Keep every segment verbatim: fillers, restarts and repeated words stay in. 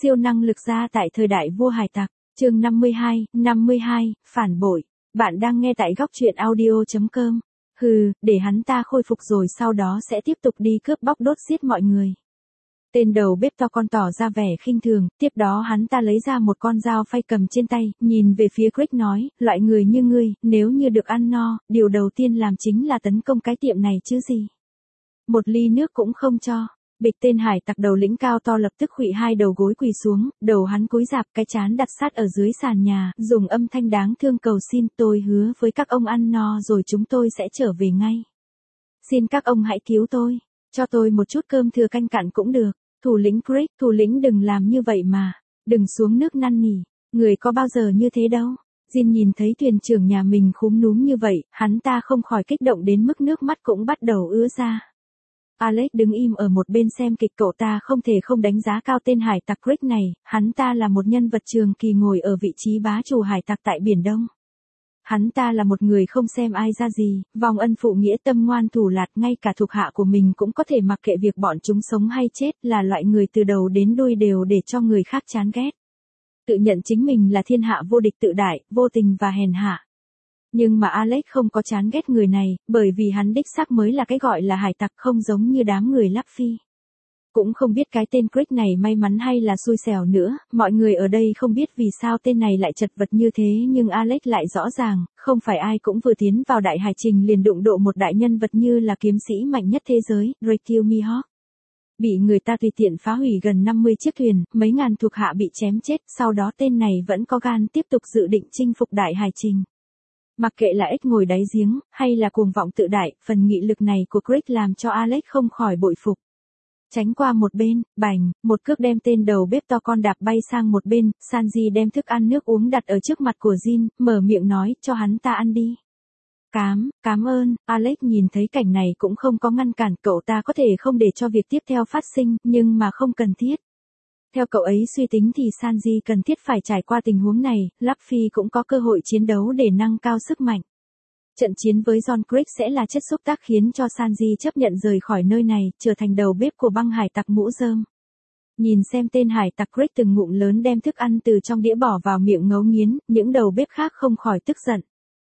Siêu năng lực gia tại thời đại vua hải tặc, chương năm mươi hai, năm mươi hai, phản bội. Bạn đang nghe tại góc truyện audio chấm com. Hừ, để hắn ta khôi phục rồi sau đó sẽ tiếp tục đi cướp bóc đốt giết mọi người. Tên đầu bếp to con tỏ ra vẻ khinh thường, tiếp đó hắn ta lấy ra một con dao phay cầm trên tay, nhìn về phía Greg nói, loại người như ngươi, nếu như được ăn no, điều đầu tiên làm chính là tấn công cái tiệm này chứ gì. Một ly nước cũng không cho. Bịch tên hải tặc đầu lĩnh cao to lập tức khuỵu hai đầu gối quỳ xuống, đầu hắn cúi rạp, cái trán đặt sát ở dưới sàn nhà, dùng âm thanh đáng thương cầu xin, tôi hứa với các ông ăn no rồi chúng tôi sẽ trở về ngay. Xin các ông hãy cứu tôi, cho tôi một chút cơm thừa canh cặn cũng được. Thủ lĩnh Greg, thủ lĩnh đừng làm như vậy mà, đừng xuống nước năn nỉ, người có bao giờ như thế đâu. Jin nhìn thấy thuyền trưởng nhà mình khúm núm như vậy, hắn ta không khỏi kích động đến mức nước mắt cũng bắt đầu ứa ra. Alex đứng im ở một bên xem kịch, cậu ta không thể không đánh giá cao tên hải tặc Greg này, hắn ta là một nhân vật trường kỳ ngồi ở vị trí bá chủ hải tặc tại Biển Đông. Hắn ta là một người không xem ai ra gì, vong ân phụ nghĩa, tâm ngoan thủ lạt, ngay cả thuộc hạ của mình cũng có thể mặc kệ việc bọn chúng sống hay chết, là loại người từ đầu đến đuôi đều để cho người khác chán ghét. Tự nhận chính mình là thiên hạ vô địch, tự đại, vô tình và hèn hạ. Nhưng mà Alex không có chán ghét người này, bởi vì hắn đích xác mới là cái gọi là hải tặc, không giống như đám người Luffy. Cũng không biết cái tên Greg này may mắn hay là xui xẻo nữa, mọi người ở đây không biết vì sao tên này lại chật vật như thế, nhưng Alex lại rõ ràng, không phải ai cũng vừa tiến vào đại hải trình liền đụng độ một đại nhân vật như là kiếm sĩ mạnh nhất thế giới, Drake Mihawk. Bị người ta tùy tiện phá hủy gần năm mươi chiếc thuyền, mấy ngàn thuộc hạ bị chém chết, sau đó tên này vẫn có gan tiếp tục dự định chinh phục đại hải trình. Mặc kệ là ếch ngồi đáy giếng, hay là cuồng vọng tự đại, phần nghị lực này của Greg làm cho Alex không khỏi bội phục. Tránh qua một bên, bành, một cước đem tên đầu bếp to con đạp bay sang một bên, Sanji đem thức ăn nước uống đặt ở trước mặt của Jin, mở miệng nói, cho hắn ta ăn đi. Cám, cám ơn, Alex nhìn thấy cảnh này cũng không có ngăn cản, cậu ta có thể không để cho việc tiếp theo phát sinh, nhưng mà không cần thiết. Theo cậu ấy suy tính thì Sanji cần thiết phải trải qua tình huống này, Luffy cũng có cơ hội chiến đấu để nâng cao sức mạnh. Trận chiến với John Greg sẽ là chất xúc tác khiến cho Sanji chấp nhận rời khỏi nơi này, trở thành đầu bếp của băng hải tặc mũ rơm. Nhìn xem tên hải tặc Greg từng ngụm lớn đem thức ăn từ trong đĩa bỏ vào miệng ngấu nghiến, những đầu bếp khác không khỏi tức giận.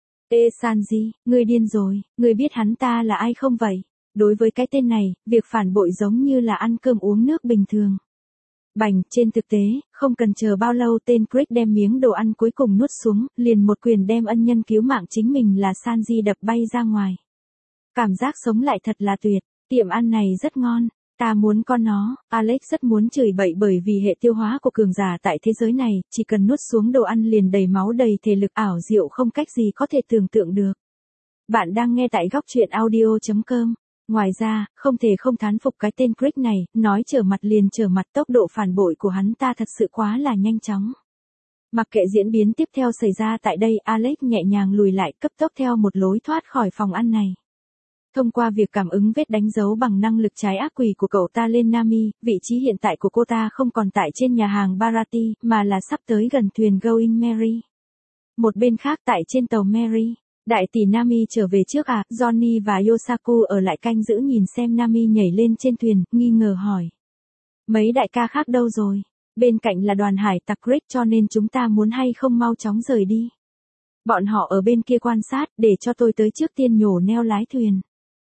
Ê Sanji, ngươi điên rồi, ngươi biết hắn ta là ai không vậy? Đối với cái tên này, việc phản bội giống như là ăn cơm uống nước bình thường. Bành, trên thực tế, không cần chờ bao lâu tên Greg đem miếng đồ ăn cuối cùng nuốt xuống, liền một quyền đem ân nhân cứu mạng chính mình là Sanji đập bay ra ngoài. Cảm giác sống lại thật là tuyệt, tiệm ăn này rất ngon, ta muốn con nó. Alex rất muốn chửi bậy bởi vì hệ tiêu hóa của cường giả tại thế giới này, chỉ cần nuốt xuống đồ ăn liền đầy máu đầy thể lực, ảo diệu không cách gì có thể tưởng tượng được. Bạn đang nghe tại góc truyện audio chấm com. Ngoài ra, không thể không thán phục cái tên Greg này, nói trở mặt liền trở mặt, tốc độ phản bội của hắn ta thật sự quá là nhanh chóng. Mặc kệ diễn biến tiếp theo xảy ra tại đây, Alex nhẹ nhàng lùi lại, cấp tốc theo một lối thoát khỏi phòng ăn này. Thông qua việc cảm ứng vết đánh dấu bằng năng lực trái ác quỷ của cậu ta lên Nami, vị trí hiện tại của cô ta không còn tại trên nhà hàng Barati, mà là sắp tới gần thuyền Going Merry. Một bên khác tại trên tàu Merry. Đại tỷ Nami trở về trước à, Johnny và Yosaku ở lại canh giữ nhìn xem Nami nhảy lên trên thuyền, nghi ngờ hỏi. Mấy đại ca khác đâu rồi? Bên cạnh là đoàn hải tặc Greg cho nên chúng ta muốn hay không mau chóng rời đi. Bọn họ ở bên kia quan sát, để cho tôi tới trước tiên nhổ neo lái thuyền.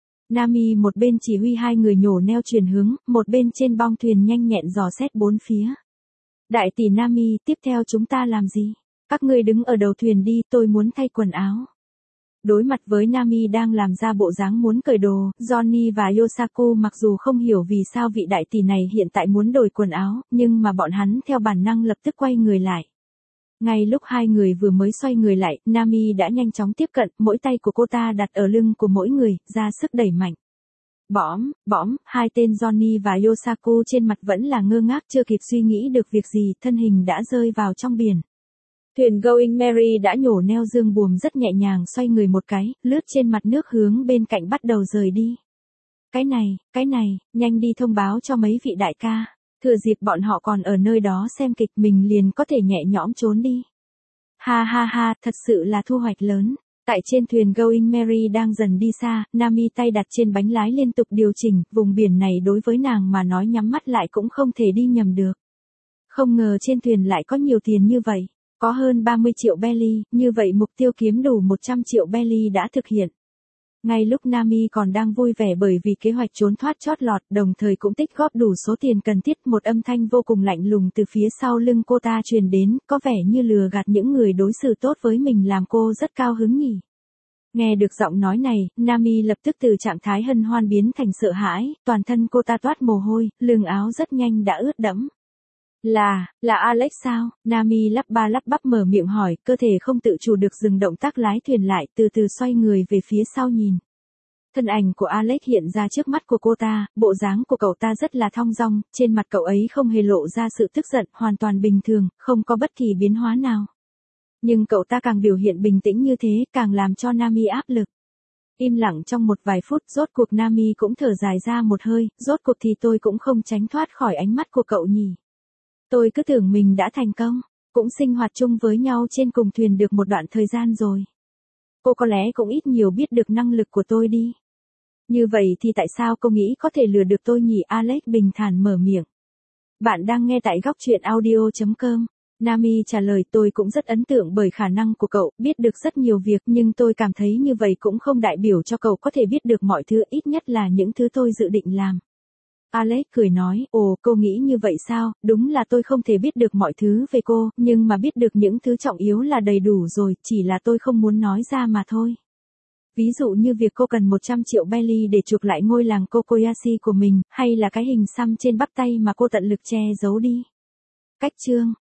Nami một bên chỉ huy hai người nhổ neo chuyển hướng, một bên trên bong thuyền nhanh nhẹn dò xét bốn phía. Đại tỷ Nami, tiếp theo chúng ta làm gì? Các ngươi đứng ở đầu thuyền đi, tôi muốn thay quần áo. Đối mặt với Nami đang làm ra bộ dáng muốn cởi đồ, Johnny và Yosaku mặc dù không hiểu vì sao vị đại tỷ này hiện tại muốn đổi quần áo, nhưng mà bọn hắn theo bản năng lập tức quay người lại. Ngay lúc hai người vừa mới xoay người lại, Nami đã nhanh chóng tiếp cận, mỗi tay của cô ta đặt ở lưng của mỗi người, ra sức đẩy mạnh. Bõm, bõm, hai tên Johnny và Yosaku trên mặt vẫn là ngơ ngác, chưa kịp suy nghĩ được việc gì, thân hình đã rơi vào trong biển. Thuyền Going Merry đã nhổ neo dương buồm rất nhẹ nhàng, xoay người một cái, lướt trên mặt nước hướng bên cạnh bắt đầu rời đi. Cái này, cái này, nhanh đi thông báo cho mấy vị đại ca, thừa dịp bọn họ còn ở nơi đó xem kịch mình liền có thể nhẹ nhõm trốn đi. Ha ha ha, thật sự là thu hoạch lớn. Tại trên thuyền Going Merry đang dần đi xa, Nami tay đặt trên bánh lái liên tục điều chỉnh, vùng biển này đối với nàng mà nói nhắm mắt lại cũng không thể đi nhầm được. Không ngờ trên thuyền lại có nhiều tiền như vậy. Có hơn ba mươi triệu belly, như vậy mục tiêu kiếm đủ một trăm triệu belly đã thực hiện. Ngay lúc Nami còn đang vui vẻ bởi vì kế hoạch trốn thoát chót lọt, đồng thời cũng tích góp đủ số tiền cần thiết, một âm thanh vô cùng lạnh lùng từ phía sau lưng cô ta truyền đến, có vẻ như lừa gạt những người đối xử tốt với mình làm cô rất cao hứng nhỉ. Nghe được giọng nói này, Nami lập tức từ trạng thái hân hoan biến thành sợ hãi, toàn thân cô ta toát mồ hôi, lưng áo rất nhanh đã ướt đẫm. Là, là Alex sao? Nami lắp ba lắp bắp mở miệng hỏi, cơ thể không tự chủ được dừng động tác lái thuyền lại, từ từ xoay người về phía sau nhìn. Thân ảnh của Alex hiện ra trước mắt của cô ta, bộ dáng của cậu ta rất là thong dong, trên mặt cậu ấy không hề lộ ra sự tức giận, hoàn toàn bình thường, không có bất kỳ biến hóa nào. Nhưng cậu ta càng biểu hiện bình tĩnh như thế, càng làm cho Nami áp lực. Im lặng trong một vài phút, rốt cuộc Nami cũng thở dài ra một hơi, rốt cuộc thì tôi cũng không tránh thoát khỏi ánh mắt của cậu nhỉ. Tôi cứ tưởng mình đã thành công, cũng sinh hoạt chung với nhau trên cùng thuyền được một đoạn thời gian rồi. Cô có lẽ cũng ít nhiều biết được năng lực của tôi đi. Như vậy thì tại sao cô nghĩ có thể lừa được tôi nhỉ? Alex bình thản mở miệng. Bạn đang nghe tại góc truyện audio chấm com. Nami trả lời, tôi cũng rất ấn tượng bởi khả năng của cậu, biết được rất nhiều việc, nhưng tôi cảm thấy như vậy cũng không đại biểu cho cậu có thể biết được mọi thứ, ít nhất là những thứ tôi dự định làm. Alex cười nói, ồ, cô nghĩ như vậy sao? Đúng là tôi không thể biết được mọi thứ về cô, nhưng mà biết được những thứ trọng yếu là đầy đủ rồi, chỉ là tôi không muốn nói ra mà thôi. Ví dụ như việc cô cần một trăm triệu belly để chuộc lại ngôi làng Kokoyashi của mình, hay là cái hình xăm trên bắp tay mà cô tận lực che giấu đi. Cách chương